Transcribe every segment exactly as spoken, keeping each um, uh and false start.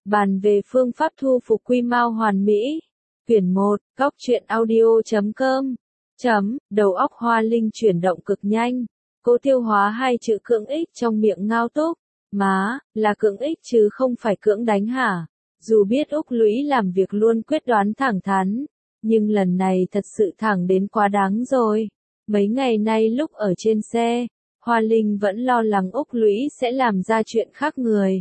Bàn về phương pháp thu phục quy mao hoàn mỹ. Quyển một, góc truyện audio chấm com. Chấm, đầu óc Hoa Linh chuyển động cực nhanh. Cô tiêu hóa hai chữ cưỡng ích trong miệng Ngao Túc. Má, là cưỡng ích chứ không phải cưỡng đánh hả? Dù biết Úc Lũy làm việc luôn quyết đoán thẳng thắn, nhưng lần này thật sự thẳng đến quá đáng rồi. Mấy ngày nay lúc ở trên xe, Hoa Linh vẫn lo lắng Úc Lũy sẽ làm ra chuyện khác người.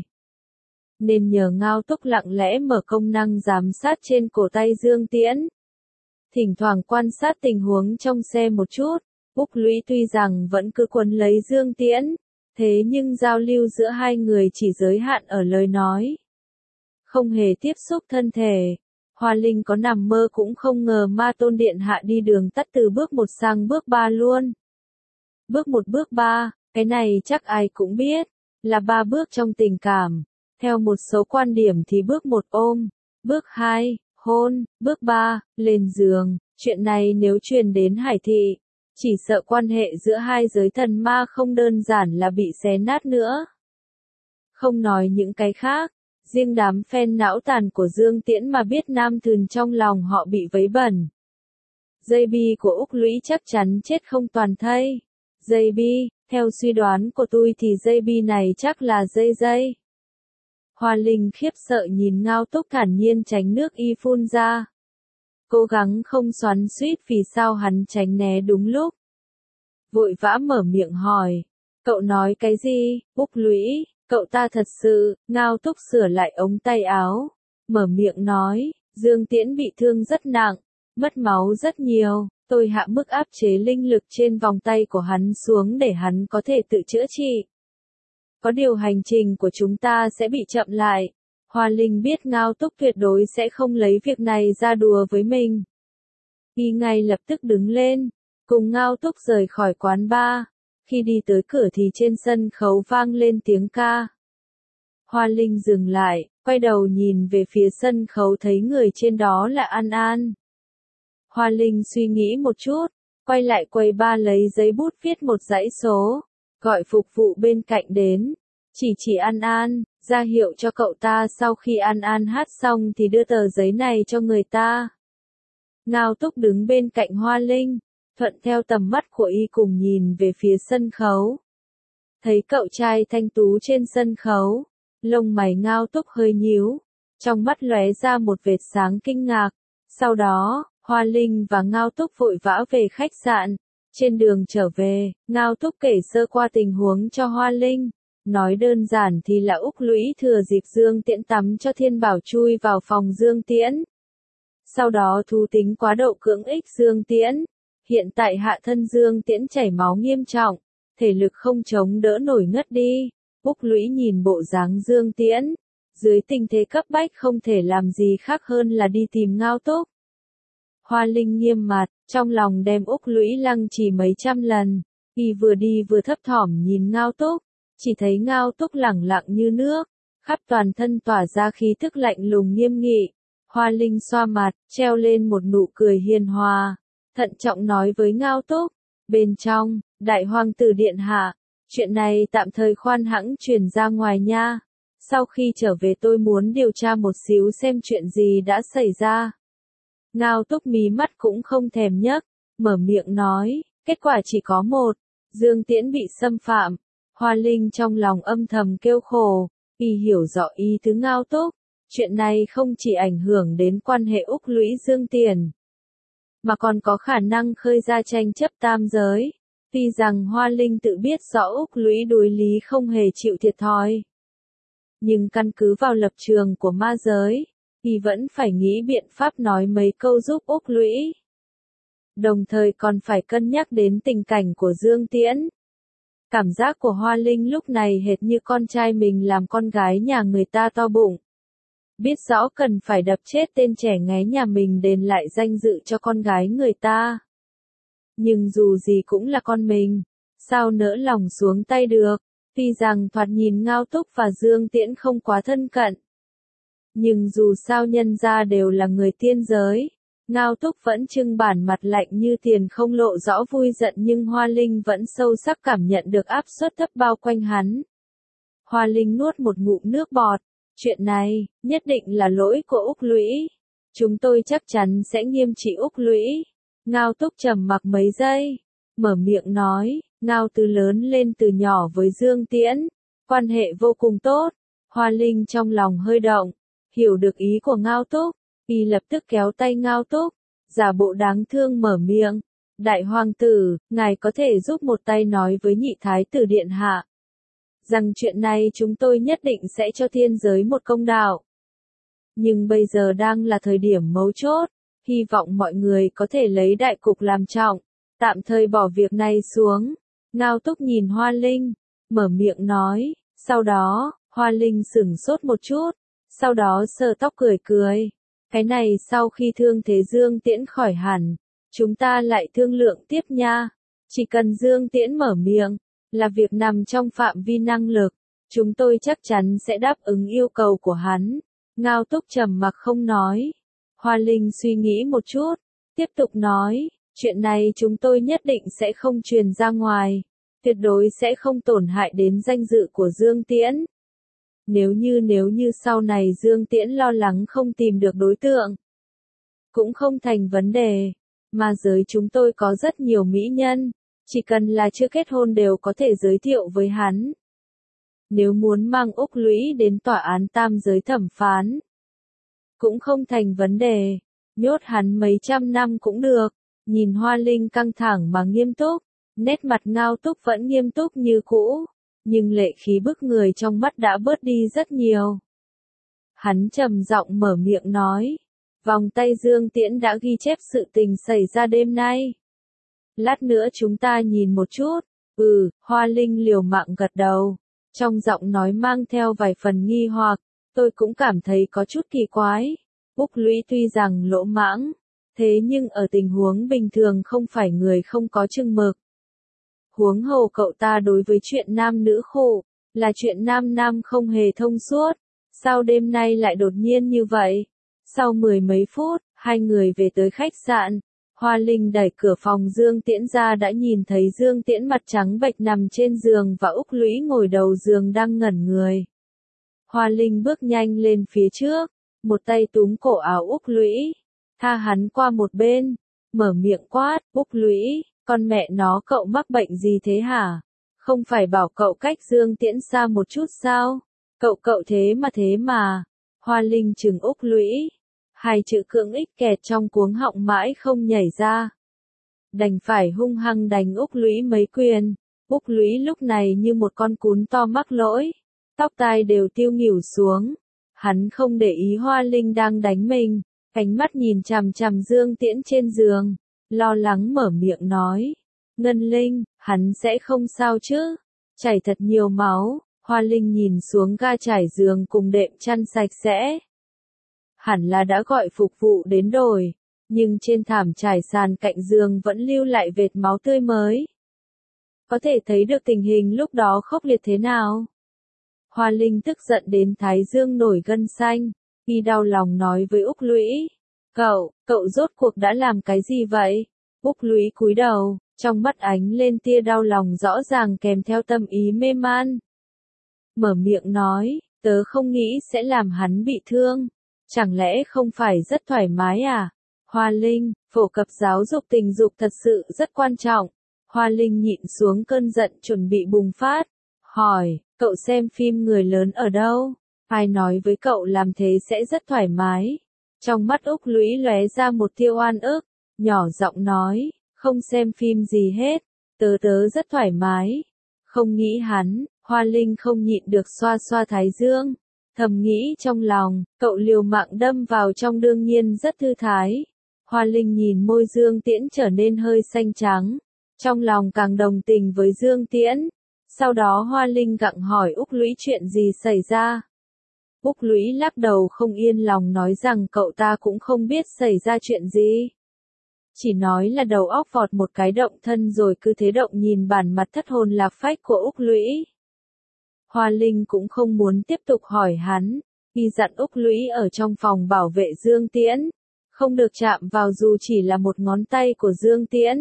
Nên nhờ Ngao Túc lặng lẽ mở công năng giám sát trên cổ tay Dương Tiễn. Thỉnh thoảng quan sát tình huống trong xe một chút, Úc Lũy tuy rằng vẫn cứ quấn lấy Dương Tiễn, thế nhưng giao lưu giữa hai người chỉ giới hạn ở lời nói. Không hề tiếp xúc thân thể. Hoa Linh có nằm mơ cũng không ngờ Ma Tôn Điện Hạ đi đường tắt từ bước một sang bước ba luôn. Bước một bước ba, cái này chắc ai cũng biết, là ba bước trong tình cảm. Theo một số quan điểm thì bước một ôm, bước hai, hôn, bước ba, lên giường. Chuyện này nếu truyền đến Hải Thị, chỉ sợ quan hệ giữa hai giới thần ma không đơn giản là bị xé nát nữa. Không nói những cái khác, riêng đám fan não tàn của Dương Tiễn mà biết nam thần trong lòng họ bị vấy bẩn. Dây bi của Úc Lũy chắc chắn chết không toàn thây. Dây bi, theo suy đoán của tôi thì dây bi này chắc là dây dây. Hoa Linh khiếp sợ nhìn Ngao Túc thản nhiên tránh nước y phun ra. Cố gắng không xoắn xuýt vì sao hắn tránh né đúng lúc. Vội vã mở miệng hỏi. Cậu nói cái gì, Úc Lũy, cậu ta thật sự, Ngao Túc sửa lại ống tay áo. Mở miệng nói, Dương Tiễn bị thương rất nặng, mất máu rất nhiều, tôi hạ mức áp chế linh lực trên vòng tay của hắn xuống để hắn có thể tự chữa trị. Có điều hành trình của chúng ta sẽ bị chậm lại. Hoa Linh biết Ngao Túc tuyệt đối sẽ không lấy việc này ra đùa với mình. Y ngay lập tức đứng lên, cùng Ngao Túc rời khỏi quán bar. Khi đi tới cửa thì trên sân khấu vang lên tiếng ca. Hoa Linh dừng lại, quay đầu nhìn về phía sân khấu thấy người trên đó là An An. Hoa Linh suy nghĩ một chút, quay lại quầy bar lấy giấy bút viết một dãy số. Gọi phục vụ bên cạnh đến, chỉ chỉ An An, ra hiệu cho cậu ta sau khi An An hát xong thì đưa tờ giấy này cho người ta. Ngao Túc đứng bên cạnh Hoa Linh, thuận theo tầm mắt của y cùng nhìn về phía sân khấu. Thấy cậu trai thanh tú trên sân khấu, lông mày Ngao Túc hơi nhíu, trong mắt lóe ra một vệt sáng kinh ngạc. Sau đó, Hoa Linh và Ngao Túc vội vã về khách sạn. Trên đường trở về, Ngao Túc kể sơ qua tình huống cho Hoa Linh. Nói đơn giản thì là Úc Lũy thừa dịp Dương Tiễn tắm cho Thiên Bảo chui vào phòng Dương Tiễn. Sau đó thú tính quá độ cưỡng ích Dương Tiễn. Hiện tại hạ thân Dương Tiễn chảy máu nghiêm trọng, thể lực không chống đỡ nổi ngất đi. Úc Lũy nhìn bộ dáng Dương Tiễn, dưới tình thế cấp bách không thể làm gì khác hơn là đi tìm Ngao Túc. Hoa Linh nghiêm mặt, trong lòng đem Úc Lũy lăng trì mấy trăm lần. Y vừa đi vừa thấp thỏm nhìn Ngao Túc, chỉ thấy Ngao Túc lẳng lặng như nước, khắp toàn thân tỏa ra khí tức lạnh lùng nghiêm nghị. Hoa Linh xoa mặt, treo lên một nụ cười hiền hòa, thận trọng nói với Ngao Túc, bên trong, Đại Hoàng tử điện hạ, chuyện này tạm thời khoan hãng truyền ra ngoài nha. Sau khi trở về tôi muốn điều tra một xíu xem chuyện gì đã xảy ra. Ngao Túc mí mắt cũng không thèm nhấc, mở miệng nói, kết quả chỉ có một, Dương Tiễn bị xâm phạm. Hoa Linh trong lòng âm thầm kêu khổ, y hiểu rõ ý tứ Ngao Túc, chuyện này không chỉ ảnh hưởng đến quan hệ Úc Lũy Dương Tiễn, mà còn có khả năng khơi ra tranh chấp tam giới. Tuy rằng Hoa Linh tự biết rõ Úc Lũy đối lý không hề chịu thiệt thòi, nhưng căn cứ vào lập trường của ma giới, thì vẫn phải nghĩ biện pháp nói mấy câu giúp Úc Lũy. Đồng thời còn phải cân nhắc đến tình cảnh của Dương Tiễn. Cảm giác của Hoa Linh lúc này hệt như con trai mình làm con gái nhà người ta to bụng. Biết rõ cần phải đập chết tên trẻ ngái nhà mình đền lại danh dự cho con gái người ta. Nhưng dù gì cũng là con mình, sao nỡ lòng xuống tay được. Tuy rằng thoạt nhìn Ngao Túc và Dương Tiễn không quá thân cận, nhưng dù sao nhân ra đều là người tiên giới. Ngao Túc vẫn trưng bản mặt lạnh như tiền không lộ rõ vui giận nhưng Hoa Linh vẫn sâu sắc cảm nhận được áp suất thấp bao quanh hắn. Hoa Linh nuốt một ngụm nước bọt, Chuyện này, nhất định là lỗi của Úc Lũy. Chúng tôi chắc chắn sẽ nghiêm trị Úc Lũy. Ngao Túc trầm mặc mấy giây, mở miệng nói, Ngao Tư lớn lên từ nhỏ với Dương Tiễn, quan hệ vô cùng tốt. Hoa Linh trong lòng hơi động, hiểu được ý của Ngao Túc, y lập tức kéo tay Ngao Túc, giả bộ đáng thương mở miệng, đại hoàng tử, ngài có thể giúp một tay nói với nhị thái tử điện hạ, rằng chuyện này chúng tôi nhất định sẽ cho thiên giới một công đạo. Nhưng bây giờ đang là thời điểm mấu chốt, hy vọng mọi người có thể lấy đại cục làm trọng, tạm thời bỏ việc này xuống. Ngao Túc nhìn Hoa Linh, mở miệng nói, sau đó, Hoa Linh sửng sốt một chút, sau đó sờ tóc cười cười. Cái này sau khi thương thế Dương Tiễn khỏi hẳn, chúng ta lại thương lượng tiếp nha. Chỉ cần Dương Tiễn mở miệng, là việc nằm trong phạm vi năng lực, chúng tôi chắc chắn sẽ đáp ứng yêu cầu của hắn. Ngao Túc trầm mặc không nói. Hoa Linh suy nghĩ một chút, tiếp tục nói, chuyện này chúng tôi nhất định sẽ không truyền ra ngoài, tuyệt đối sẽ không tổn hại đến danh dự của Dương Tiễn. Nếu như nếu như sau này Dương Tiễn lo lắng không tìm được đối tượng, cũng không thành vấn đề, mà giới chúng tôi có rất nhiều mỹ nhân, chỉ cần là chưa kết hôn đều có thể giới thiệu với hắn. Nếu muốn mang Úc Lũy đến tòa án tam giới thẩm phán, cũng không thành vấn đề, nhốt hắn mấy trăm năm cũng được. Nhìn Hoa Linh căng thẳng mà nghiêm túc, nét mặt Ngao Túc vẫn nghiêm túc như cũ, nhưng lệ khí bức người trong mắt đã bớt đi rất nhiều. Hắn trầm giọng mở miệng nói, vòng tay Dương Tiễn đã ghi chép sự tình xảy ra đêm nay. Lát nữa chúng ta nhìn một chút. Ừ, Hoa Linh liều mạng gật đầu, trong giọng nói mang theo vài phần nghi hoặc, tôi cũng cảm thấy có chút kỳ quái. Úc Lũy tuy rằng lỗ mãng, thế nhưng ở tình huống bình thường không phải người không có chừng mực. Huống hồ cậu ta đối với chuyện nam nữ khổ, là chuyện nam nam không hề thông suốt. Sao đêm nay lại đột nhiên như vậy? Sau mười mấy phút, hai người về tới khách sạn. Hoa Linh đẩy cửa phòng Dương Tiễn ra đã nhìn thấy Dương Tiễn mặt trắng bệch nằm trên giường và Úc Lũy ngồi đầu giường đang ngẩn người. Hoa Linh bước nhanh lên phía trước, một tay túm cổ áo Úc Lũy, tha hắn qua một bên, mở miệng quát, Úc Lũy, con mẹ nó cậu mắc bệnh gì thế hả? Không phải bảo cậu cách Dương Tiễn xa một chút sao? Cậu cậu thế mà thế mà. Hoa Linh trừng Úc Lũy, hai chữ cưỡng ích kẹt trong cuống họng mãi không nhảy ra. Đành phải hung hăng đánh Úc Lũy mấy quyền. Úc Lũy lúc này như một con cún to mắc lỗi, tóc tai đều tiêu nghỉu xuống. Hắn không để ý Hoa Linh đang đánh mình, ánh mắt nhìn chằm chằm Dương Tiễn trên giường, lo lắng mở miệng nói, Ngân Linh, hắn sẽ không sao chứ? Chảy thật nhiều máu. Hoa Linh nhìn xuống ga trải giường cùng đệm chăn sạch sẽ. Hẳn là đã gọi phục vụ đến rồi, nhưng trên thảm trải sàn cạnh giường vẫn lưu lại vệt máu tươi mới. Có thể thấy được tình hình lúc đó khốc liệt thế nào. Hoa Linh tức giận đến thái dương nổi gân xanh, y đau lòng nói với Úc Lũy, cậu, cậu rốt cuộc đã làm cái gì vậy? Úc Lũy cúi đầu, trong mắt ánh lên tia đau lòng rõ ràng kèm theo tâm ý mê man. Mở miệng nói, tớ không nghĩ sẽ làm hắn bị thương. Chẳng lẽ không phải rất thoải mái à? Hoa Linh, phổ cập giáo dục tình dục thật sự rất quan trọng. Hoa Linh nhịn xuống cơn giận chuẩn bị bùng phát. Hỏi, cậu xem phim người lớn ở đâu? Ai nói với cậu làm thế sẽ rất thoải mái? Trong mắt Úc Lũy lóe ra một tia oan ức, nhỏ giọng nói, không xem phim gì hết, tớ tớ rất thoải mái. Không nghĩ hắn. Hoa Linh không nhịn được xoa xoa thái dương, thầm nghĩ trong lòng, cậu liều mạng đâm vào trong đương nhiên rất thư thái. Hoa Linh nhìn môi Dương Tiễn trở nên hơi xanh trắng, trong lòng càng đồng tình với Dương Tiễn. Sau đó Hoa Linh gặng hỏi Úc Lũy chuyện gì xảy ra. Úc Lũy lắc đầu không yên lòng nói rằng cậu ta cũng không biết xảy ra chuyện gì. Chỉ nói là đầu óc vọt một cái động thân rồi cứ thế động nhìn bản mặt thất hồn lạc phách của Úc Lũy. Hoa Linh cũng không muốn tiếp tục hỏi hắn, y dặn Úc Lũy ở trong phòng bảo vệ Dương Tiễn, không được chạm vào dù chỉ là một ngón tay của Dương Tiễn.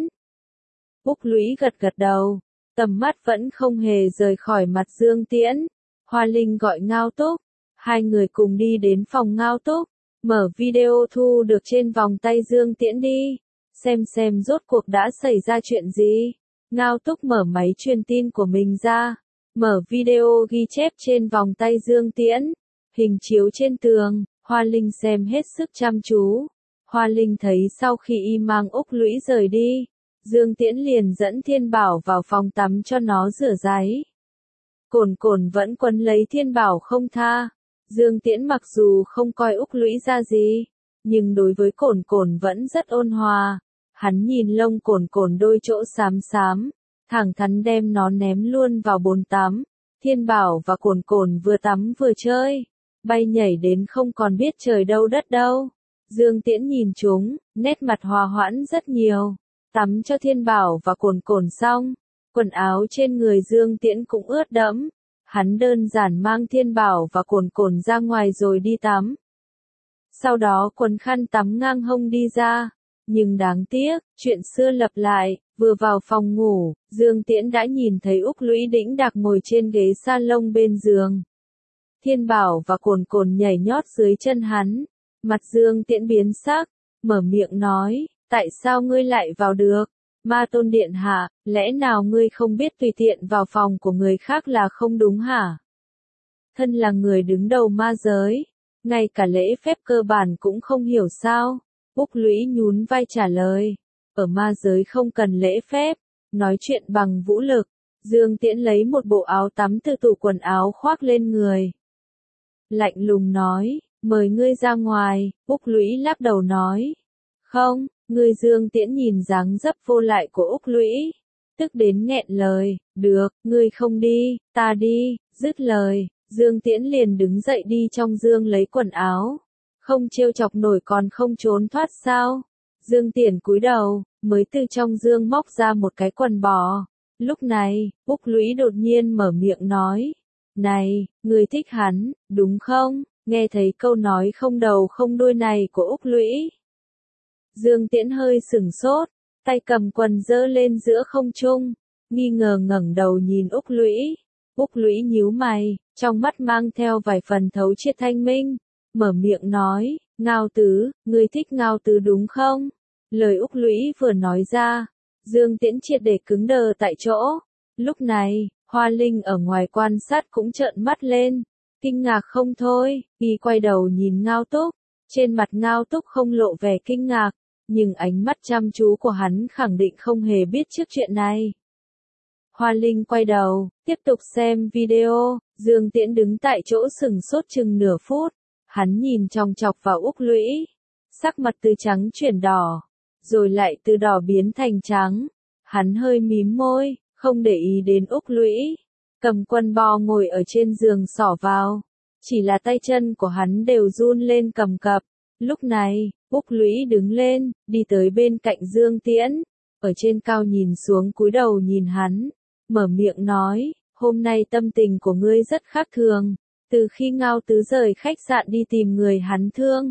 Úc Lũy gật gật đầu, tầm mắt vẫn không hề rời khỏi mặt Dương Tiễn. Hoa Linh gọi Ngao Túc, Hai người cùng đi đến phòng Ngao Túc, mở video thu được trên vòng tay Dương Tiễn đi, xem xem rốt cuộc đã xảy ra chuyện gì. Ngao Túc mở máy truyền tin của mình ra, mở video ghi chép trên vòng tay Dương Tiễn, hình chiếu trên tường, Hoa Linh xem hết sức chăm chú. Hoa Linh thấy sau khi y mang Úc Lũy rời đi, Dương Tiễn liền dẫn Thiên Bảo vào phòng tắm cho nó rửa ráy. Cồn Cồn vẫn quấn lấy Thiên Bảo không tha. Dương Tiễn mặc dù không coi Úc Lũy ra gì, nhưng đối với Cồn Cồn vẫn rất ôn hòa. Hắn nhìn lông Cồn Cồn đôi chỗ xám xám, thẳng thắn đem nó ném luôn vào bồn tắm. Thiên Bảo và Cồn Cồn vừa tắm vừa chơi, bay nhảy đến không còn biết trời đâu đất đâu. Dương Tiễn nhìn chúng, nét mặt hòa hoãn rất nhiều. Tắm cho Thiên Bảo và Cồn Cồn xong, quần áo trên người Dương Tiễn cũng ướt đẫm. Hắn đơn giản mang Thiên Bảo và Cồn Cồn ra ngoài rồi đi tắm. Sau đó quấn khăn tắm ngang hông đi ra. Nhưng đáng tiếc, chuyện xưa lặp lại, vừa vào phòng ngủ, Dương Tiễn đã nhìn thấy Úc Lũy đĩnh đạc ngồi trên ghế salon bên giường. Thiên Bảo và Cồn Cồn nhảy nhót dưới chân hắn. Mặt Dương Tiễn biến sắc, mở miệng nói, tại sao ngươi lại vào được? Ma Tôn điện hạ, lẽ nào ngươi không biết tùy tiện vào phòng của người khác là không đúng hả? Thân là người đứng đầu ma giới, ngay cả lễ phép cơ bản cũng không hiểu sao? Úc Lũy nhún vai trả lời, ở ma giới không cần lễ phép, nói chuyện bằng vũ lực. Dương Tiễn lấy một bộ áo tắm từ tủ quần áo khoác lên người. Lạnh lùng nói, mời ngươi ra ngoài. Úc Lũy lắc đầu nói, không. Người Dương Tiễn nhìn dáng dấp vô lại của Úc Lũy, tức đến nghẹn lời, được, ngươi không đi, ta đi. Dứt lời, Dương Tiễn liền đứng dậy đi trong giường lấy quần áo. Không trêu chọc nổi còn không trốn thoát sao? Dương Tiễn cúi đầu, mới từ trong giường móc ra một cái quần bò. Lúc này, Úc Lũy đột nhiên mở miệng nói, này, ngươi thích hắn, đúng không? Nghe thấy câu nói không đầu không đuôi này của Úc Lũy, Dương Tiễn hơi sửng sốt, tay cầm quần giơ lên giữa không trung, nghi ngờ ngẩng đầu nhìn Úc Lũy. Úc Lũy nhíu mày, trong mắt mang theo vài phần thấu triệt thanh minh, mở miệng nói, Ngao Tứ, ngươi thích Ngao Tứ đúng không? Lời Úc Lũy vừa nói ra, Dương Tiễn triệt để cứng đờ tại chỗ. Lúc này, Hoa Linh ở ngoài quan sát cũng trợn mắt lên, kinh ngạc không thôi, y quay đầu nhìn Ngao Túc, trên mặt Ngao Túc không lộ vẻ kinh ngạc. Nhưng ánh mắt chăm chú của hắn khẳng định không hề biết trước chuyện này. Hoa Linh quay đầu, tiếp tục xem video. Dương Tiễn đứng tại chỗ sừng sốt chừng nửa phút. Hắn nhìn chòng chọc vào Úc Lũy. Sắc mặt từ trắng chuyển đỏ, rồi lại từ đỏ biến thành trắng. Hắn hơi mím môi, không để ý đến Úc Lũy. Cầm quần bò ngồi ở trên giường xỏ vào. Chỉ là tay chân của hắn đều run lên cầm cập. Lúc này, Úc Lũy đứng lên, đi tới bên cạnh Dương Tiễn, ở trên cao nhìn xuống cúi đầu nhìn hắn, mở miệng nói, hôm nay tâm tình của ngươi rất khác thường, từ khi Ngao Tứ rời khách sạn đi tìm người hắn thương.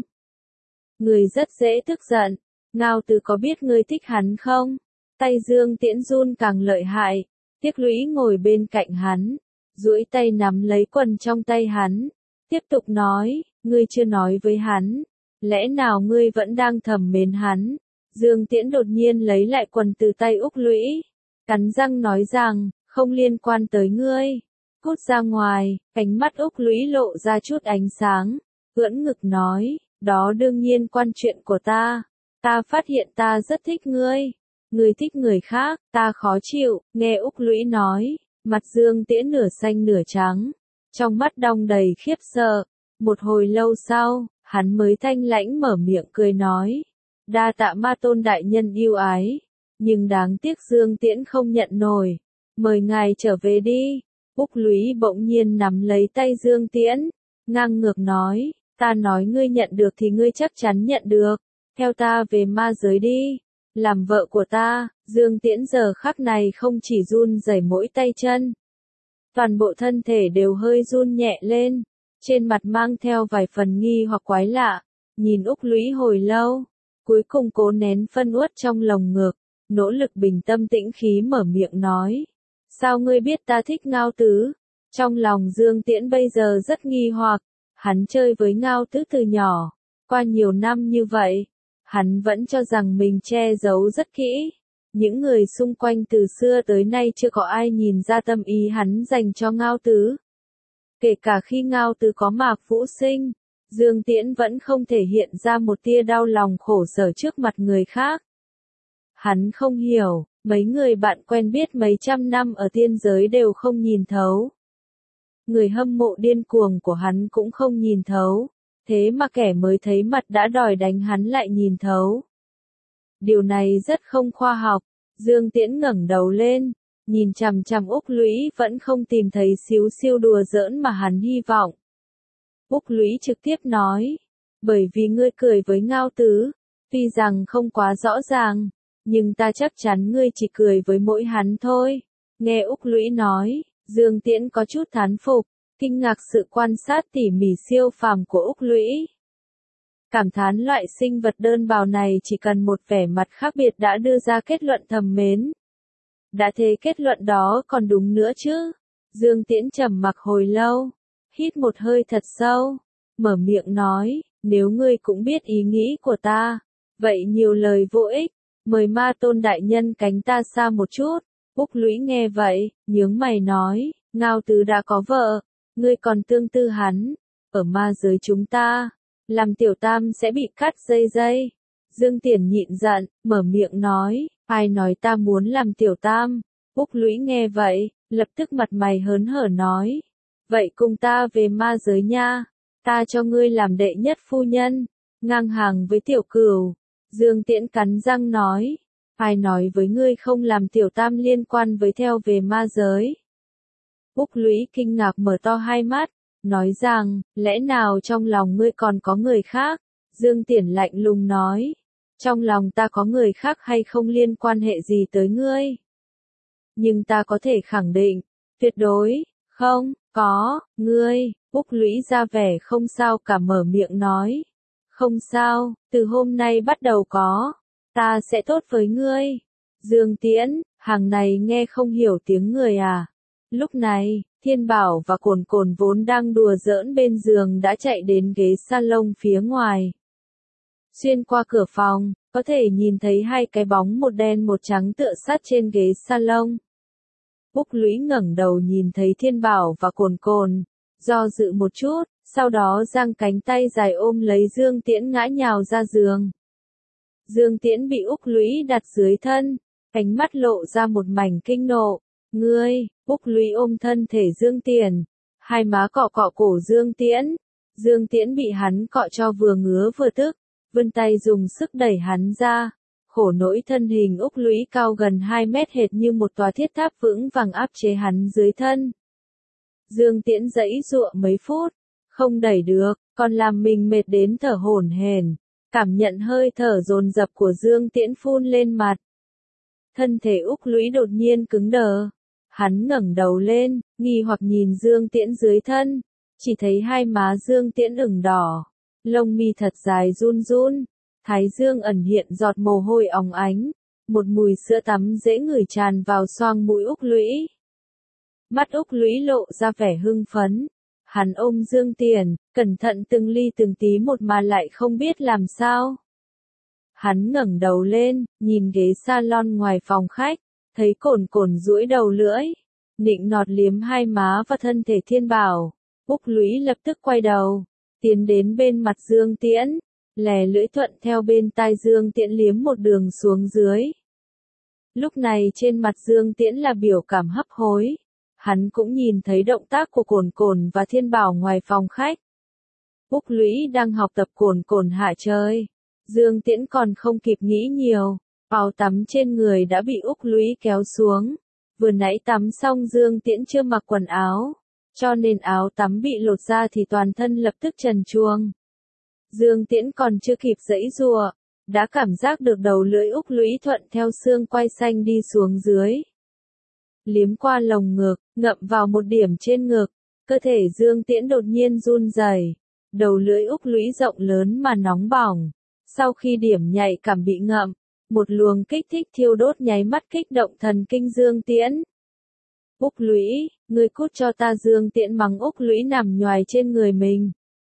Ngươi rất dễ tức giận, Ngao Tứ có biết ngươi thích hắn không? Tay Dương Tiễn run càng lợi hại, Tiếc Lũy ngồi bên cạnh hắn, duỗi tay nắm lấy quần trong tay hắn, tiếp tục nói, ngươi chưa nói với hắn. Lẽ nào ngươi vẫn đang thầm mến hắn? Dương Tiễn đột nhiên lấy lại quần từ tay Úc Lũy, cắn răng nói rằng, không liên quan tới ngươi. Cút ra ngoài, ánh mắt Úc Lũy lộ ra chút ánh sáng, ưỡn ngực nói, đó đương nhiên quan chuyện của ta. Ta phát hiện ta rất thích ngươi. Ngươi thích người khác, ta khó chịu. Nghe Úc Lũy nói, mặt Dương Tiễn nửa xanh nửa trắng, trong mắt đong đầy khiếp sợ. Một hồi lâu sau, hắn mới thanh lãnh mở miệng cười nói, đa tạ Ma Tôn đại nhân yêu ái, nhưng đáng tiếc Dương Tiễn không nhận nổi, mời ngài trở về đi. Úc Lũy bỗng nhiên nắm lấy tay Dương Tiễn, ngang ngược nói, ta nói ngươi nhận được thì ngươi chắc chắn nhận được, theo ta về ma giới đi, làm vợ của ta. Dương Tiễn giờ khắc này không chỉ run rẩy mỗi tay chân, toàn bộ thân thể đều hơi run nhẹ lên. Trên mặt mang theo vài phần nghi hoặc quái lạ, nhìn Úc Lũy hồi lâu, cuối cùng cố nén phân uất trong lồng ngực, nỗ lực bình tâm tĩnh khí mở miệng nói, sao ngươi biết ta thích Ngao Tứ? Trong lòng Dương Tiễn bây giờ rất nghi hoặc, Hắn chơi với Ngao Tứ từ nhỏ, qua nhiều năm như vậy, hắn vẫn cho rằng mình che giấu rất kỹ. Những người xung quanh từ xưa tới nay chưa có ai nhìn ra tâm ý hắn dành cho Ngao Tứ. Kể cả khi Ngao Tứ có Mạc Vũ sinh, Dương Tiễn vẫn không thể hiện ra một tia đau lòng khổ sở trước mặt người khác. Hắn không hiểu, mấy người bạn quen biết mấy trăm năm ở tiên giới đều không nhìn thấu. Người hâm mộ điên cuồng của hắn cũng không nhìn thấu, thế mà kẻ mới thấy mặt đã đòi đánh hắn lại nhìn thấu. Điều này rất không khoa học. Dương Tiễn ngẩng đầu lên, nhìn chằm chằm Úc Lũy vẫn không tìm thấy xíu siêu đùa giỡn mà hắn hy vọng. Úc Lũy trực tiếp nói, bởi vì ngươi cười với Ngao Tứ, tuy rằng không quá rõ ràng, nhưng ta chắc chắn ngươi chỉ cười với mỗi hắn thôi. Nghe Úc Lũy nói, Dương Tiễn có chút thán phục, kinh ngạc sự quan sát tỉ mỉ siêu phàm của Úc Lũy. Cảm thán loại sinh vật đơn bào này chỉ cần một vẻ mặt khác biệt đã đưa ra kết luận thầm mến. Đã thế kết luận đó còn đúng nữa chứ. Dương Tiễn trầm mặc hồi lâu, hít một hơi thật sâu, mở miệng nói, nếu ngươi cũng biết ý nghĩ của ta, vậy nhiều lời vô ích, mời Ma Tôn đại nhân cánh ta xa một chút. Úc Lũy nghe vậy, nhướng mày nói, Ngao Tứ đã có vợ, ngươi còn tương tư hắn, ở ma giới chúng ta, làm tiểu tam sẽ bị cắt dây dây. Dương Tiễn nhịn giận, mở miệng nói, ai nói ta muốn làm tiểu tam. Úc Lũy nghe vậy, lập tức mặt mày hớn hở nói, vậy cùng ta về ma giới nha, ta cho ngươi làm đệ nhất phu nhân, ngang hàng với tiểu cửu. Dương Tiễn cắn răng nói, ai nói với ngươi không làm tiểu tam liên quan với theo về ma giới. Úc Lũy kinh ngạc mở to hai mắt, nói rằng, lẽ nào trong lòng ngươi còn có người khác? Dương Tiễn lạnh lùng nói, trong lòng ta có người khác hay không liên quan hệ gì tới ngươi. Nhưng ta có thể khẳng định, tuyệt đối, không, có, ngươi. Úc Lũy ra vẻ không sao cả mở miệng nói, không sao, từ hôm nay bắt đầu có, ta sẽ tốt với ngươi. Dương Tiễn, hàng này nghe không hiểu tiếng người à? Lúc này, Thiên Bảo và Cồn Cồn vốn đang đùa giỡn bên giường đã chạy đến ghế salon phía ngoài. Xuyên qua cửa phòng, có thể nhìn thấy hai cái bóng một đen một trắng tựa sát trên ghế salon. Úc Lũy ngẩng đầu nhìn thấy Thiên Bảo và Cồn Cồn, do dự một chút, sau đó giang cánh tay dài ôm lấy Dương Tiễn ngã nhào ra giường. Dương Tiễn bị Úc Lũy đặt dưới thân, ánh mắt lộ ra một mảnh kinh nộ. Ngươi, Úc Lũy ôm thân thể Dương Tiễn, hai má cọ cọ cổ Dương Tiễn. Dương Tiễn bị hắn cọ cho vừa ngứa vừa tức, vươn tay dùng sức đẩy hắn ra. Khổ nỗi thân hình Úc Lũy cao gần hai mét hệt như một tòa thiết tháp vững vàng áp chế hắn dưới thân. Dương Tiễn giãy giụa mấy phút, không đẩy được, còn làm mình mệt đến thở hổn hển, cảm nhận hơi thở dồn dập của Dương Tiễn phun lên mặt. Thân thể Úc Lũy đột nhiên cứng đờ, hắn ngẩng đầu lên, nghi hoặc nhìn Dương Tiễn dưới thân, chỉ thấy hai má Dương Tiễn ửng đỏ, lông mi thật dài run run, thái dương ẩn hiện giọt mồ hôi óng ánh, một mùi sữa tắm dễ ngửi tràn vào xoang mũi Úc Lũy. Mắt Úc Lũy lộ ra vẻ hưng phấn. Hắn ôm Dương Tiễn, cẩn thận từng ly từng tí một mà lại không biết làm sao. Hắn ngẩng đầu lên, nhìn ghế salon ngoài phòng khách, thấy Cồn Cồn duỗi đầu lưỡi, nịnh nọt liếm hai má và thân thể Thiên Bảo. Úc Lũy lập tức quay đầu, tiến đến bên mặt Dương Tiễn, lè lưỡi thuận theo bên tai Dương Tiễn liếm một đường xuống dưới. Lúc này trên mặt Dương Tiễn là biểu cảm hấp hối. Hắn cũng nhìn thấy động tác của Cồn Cồn và Thiên Bảo ngoài phòng khách. Úc Lũy đang học tập Cồn Cồn hạ chơi. Dương Tiễn còn không kịp nghĩ nhiều, áo tắm trên người đã bị Úc Lũy kéo xuống. Vừa nãy tắm xong Dương Tiễn chưa mặc quần áo, cho nên áo tắm bị lột ra thì toàn thân lập tức trần truồng. Dương Tiễn còn chưa kịp giãy giụa, đã cảm giác được đầu lưỡi Úc Lũy thuận theo xương quai xanh đi xuống dưới. Liếm qua lồng ngực, ngậm vào một điểm trên ngực, cơ thể Dương Tiễn đột nhiên run rẩy, đầu lưỡi Úc Lũy rộng lớn mà nóng bỏng. Sau khi điểm nhạy cảm bị ngậm, một luồng kích thích thiêu đốt nháy mắt kích động thần kinh Dương Tiễn. Úc Lũy, ngươi cút cho ta. Dương Tiễn mắng Úc Lũy nằm nhoài trên người mình.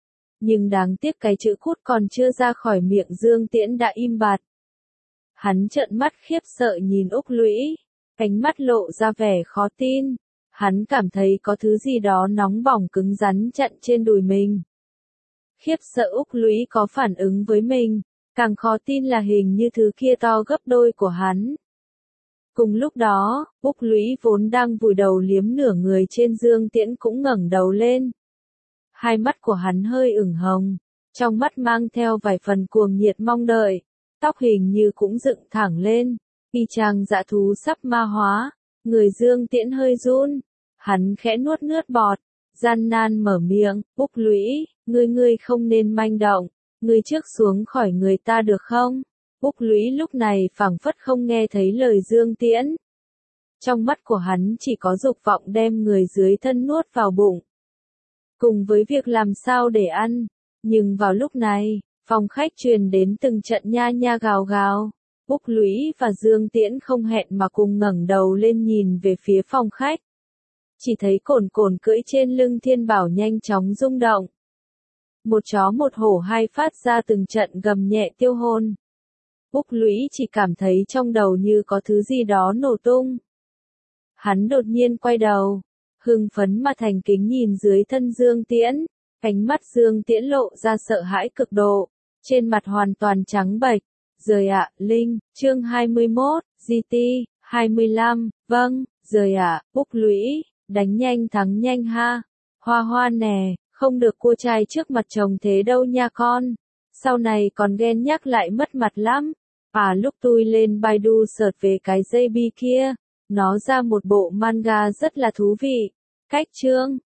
Nhưng đáng tiếc cái chữ cút còn chưa ra khỏi miệng Dương Tiễn đã im bặt. Hắn trợn mắt khiếp sợ nhìn Úc Lũy, cánh mắt lộ ra vẻ khó tin. Hắn cảm thấy có thứ gì đó nóng bỏng cứng rắn chặn trên đùi mình. Khiếp sợ Úc Lũy có phản ứng với mình, càng khó tin là hình như thứ kia to gấp đôi của hắn. Cùng lúc đó, Úc Lũy vốn đang vùi đầu liếm nửa người trên Dương Tiễn cũng ngẩng đầu lên. Hai mắt của hắn hơi ửng hồng, trong mắt mang theo vài phần cuồng nhiệt mong đợi, tóc hình như cũng dựng thẳng lên, y chang dã thú sắp ma hóa. Người Dương Tiễn hơi run, hắn khẽ nuốt nước bọt, gian nan mở miệng, Úc Lũy, ngươi ngươi không nên manh động, ngươi trước xuống khỏi người ta được không? Úc Lũy lúc này phảng phất không nghe thấy lời Dương Tiễn. Trong mắt của hắn chỉ có dục vọng đem người dưới thân nuốt vào bụng. Cùng với việc làm sao để ăn, nhưng vào lúc này, phòng khách truyền đến từng trận nha nha gào gào. Úc Lũy và Dương Tiễn không hẹn mà cùng ngẩng đầu lên nhìn về phía phòng khách. Chỉ thấy cồn cồn cưỡi trên lưng Thiên Bảo nhanh chóng rung động. Một chó một hổ hai phát ra từng trận gầm nhẹ tiêu hồn. Úc Lũy chỉ cảm thấy trong đầu như có thứ gì đó nổ tung. Hắn đột nhiên quay đầu, hưng phấn mà thành kính nhìn dưới thân Dương Tiễn, cánh mắt Dương Tiễn lộ ra sợ hãi cực độ, trên mặt hoàn toàn trắng bệch. Rời ạ, Linh, chương hai mươi mốt, giê tê, hai mươi lăm, vâng, rời ạ, Úc Lũy, đánh nhanh thắng nhanh ha. Hoa Hoa nè, không được cua trai trước mặt chồng thế đâu nha con. Sau này còn ghen nhắc lại mất mặt lắm. À lúc tôi lên Baidu search về cái dây bi kia, nó ra một bộ manga rất là thú vị. Cách chương,